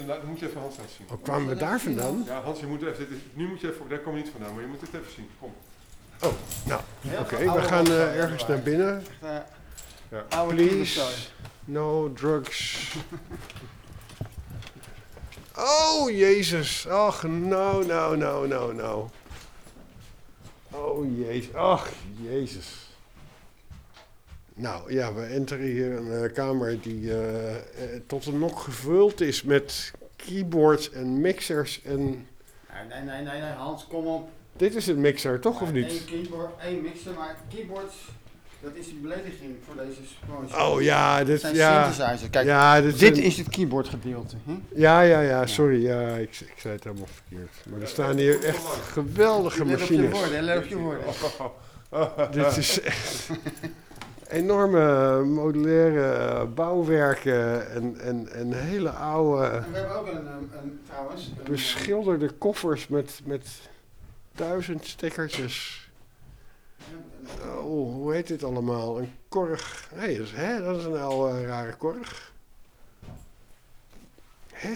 Dan moet je even Hans laten zien. Oh, kwamen we daar vandaan? Ja, Hans, je moet even, nu moet je even, daar kom je niet vandaan, maar je moet het even zien. Kom. Oh, nou, oké, we gaan ergens naar binnen. Ja. Please, no drugs. Oh, Jezus. Ach, nou. Oh, Jezus. Ach, Jezus. Nou, ja, we enteren hier een kamer die tot een nok gevuld is met keyboards en mixers en... Nee, Hans, kom op. Dit is een mixer, toch, of niet? Eén keyboard, één mixer, maar keyboards, dat is een belediging voor deze promotie. Oh ja, dit zijn ja. synthesizer. Kijk, Ja, dit is het keyboardgedeelte. Hè? Ja, sorry. Ja, ik zei het helemaal verkeerd. Maar er staan hier echt geweldige machines. Let op je woorden. Dit is echt enorme modulaire bouwwerken en hele oude... En we hebben ook trouwens... beschilderde koffers met 1000 stickertjes. Oh, hoe heet dit allemaal? Een korg. Nee, dat is een oude rare korg. Hè?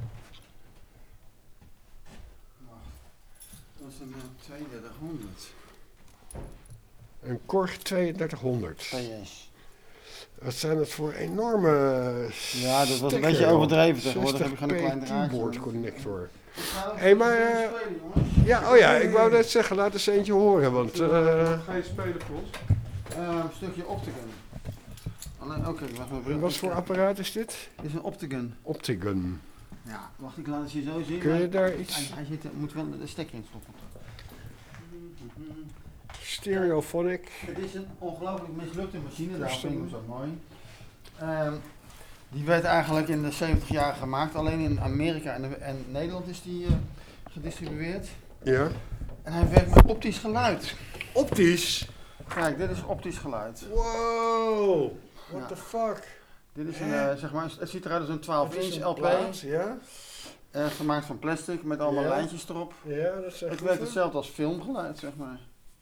Dat is een 3200. Een korg 3200. PS. Wat zijn dat voor enorme... Ja, dat was een beetje overdreven tegenwoordig. Heb je gewoon een klein draadje. keyboard connector. Hé, maar... ik wou net zeggen, laat eens eentje horen, want... Ga je spelen voor ons? Een stukje Optigun. Wat voor apparaat is dit? Dit is een Optigun. Optigun. Ja, wacht, ik laat het je zo zien. Kun je daar iets... Hij moet wel de stekker in stoppen. Stereophonic. Het is een ongelooflijk mislukte machine, daarom vind ik hem zo mooi. Die werd eigenlijk in de 70 jaar gemaakt, alleen in Amerika en Nederland is die gedistribueerd. Ja. En hij werkt met optisch geluid. Optisch? Kijk, dit is optisch geluid. Wow, what the fuck? Dit is een, zeg maar, het ziet eruit als een 12-inch LP. Plaat, ja? Gemaakt van plastic met allemaal lijntjes erop. Ja, dat is echt het werkt hetzelfde als filmgeluid, zeg maar.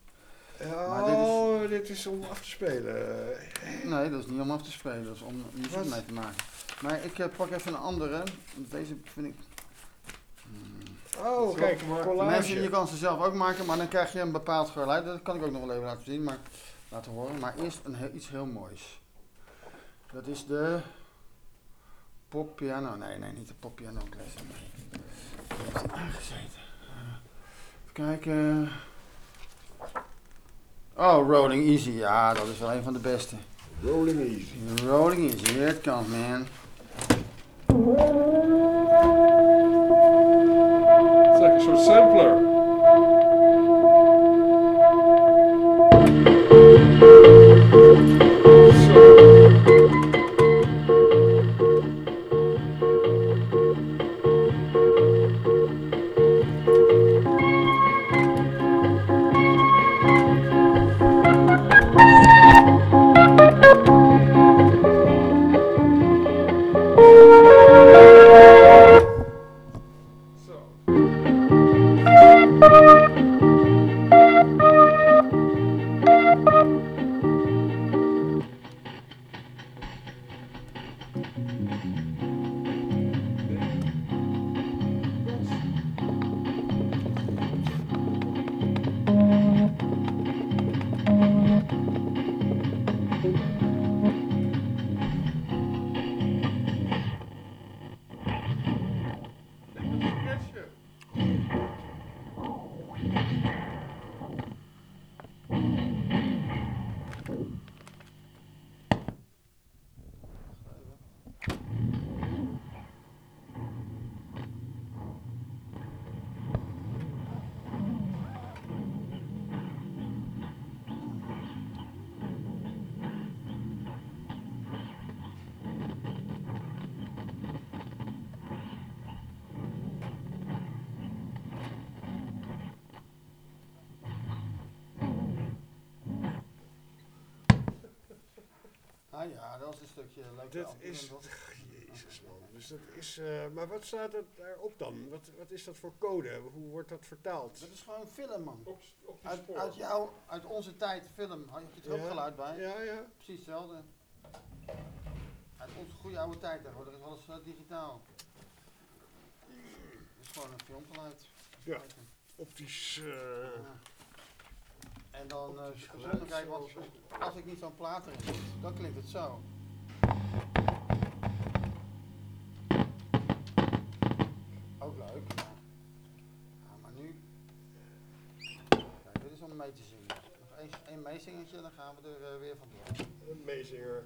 Oh, dit is om af te spelen. Nee, dat is niet om af te spelen, dat is om muziek mee te maken. Maar ik pak even een andere. Deze vind ik... Oh, kijk, collage. Je kan ze zelf ook maken, maar dan krijg je een bepaald geluid. Dat kan ik ook nog wel even laten zien, laten horen. Maar eerst iets heel moois. Dat is de poppiano. Nee, niet de poppiano. Die heeft aangezeten. Even kijken. Oh, Rolling Easy. Ja, dat is wel een van de beste. Rolling Easy. Rolling Easy. Here it comes, man. Het is eigenlijk een soort sampler. Ah ja, dat is een stukje leuk. Dit is... Jezus man. Dus dat is... maar wat staat er daarop dan? Wat is dat voor code? Hoe wordt dat vertaald? Dat is gewoon film, man. Op de spoor. Uit onze tijd film. Had je het ook geluid bij? Ja. Precies hetzelfde. Uit onze goede oude tijd tegenwoordig is alles digitaal. filmgeluid. Ja. Optisch. Ja. En dan zonder kijken, want als ik niet zo'n plaat erin zit, dan klinkt het zo. Ook leuk. Ja, maar nu. Kijk, dit is om mee te zingen. Nog één meezingertje, dan gaan we er weer vandoor. Een meezinger.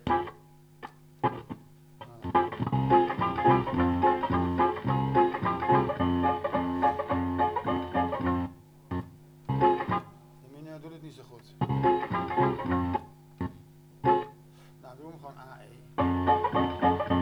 De mineur doet het niet zo goed. Nou, doe hem gewoon AE.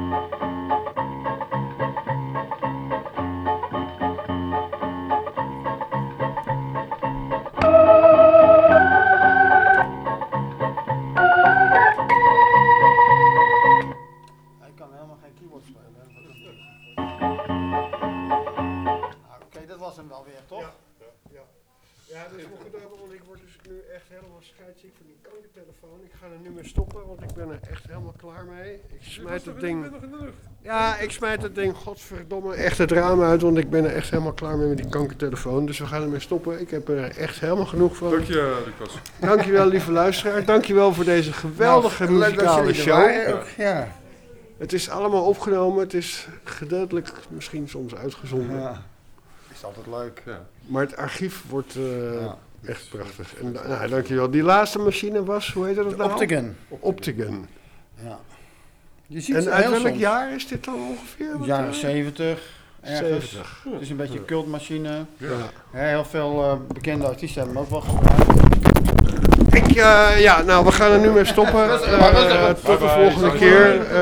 Ik kan helemaal geen keyboard spelen. Hè? Wat een beetje. Nou, oké, dat was hem wel weer, toch? Ja, dat is wel gedaan, want ik word dus nu echt helemaal scheidsziek van die kankertelefoon. Ik ga er nu mee stoppen, want ik ben er echt helemaal klaar mee. Ik smijt het ding. nog in de lucht. Ja, ik smijt het ding, godverdomme, echt het raam uit, want ik ben er echt helemaal klaar mee met die kankertelefoon. Dus we gaan ermee stoppen. Ik heb er echt helemaal genoeg van. Dank je, Lucas. Dankjewel, lieve luisteraar. Dankjewel voor deze geweldige Nou, leuk dat muzikale jullie er show. waren ook. Ja. Het is allemaal opgenomen. Het is gedeeltelijk misschien soms uitgezonden. Ja. Is altijd leuk. Ja. Maar het archief wordt Ja. echt prachtig. En, nou, dankjewel. Die laatste machine was, hoe heet dat nou? Optigan. Optigan. Ja. Je ziet En ze uit heel welk soms. jaar is dit dan ongeveer? Wat, Jaren 70. Ergens. 70. Het is een beetje een cultmachine. Ja. Heel veel bekende artiesten hebben hem ook wel gebruikt. Nou, we gaan er nu mee stoppen. Rustig, maar rustig. Tot de Bye bye. volgende keer.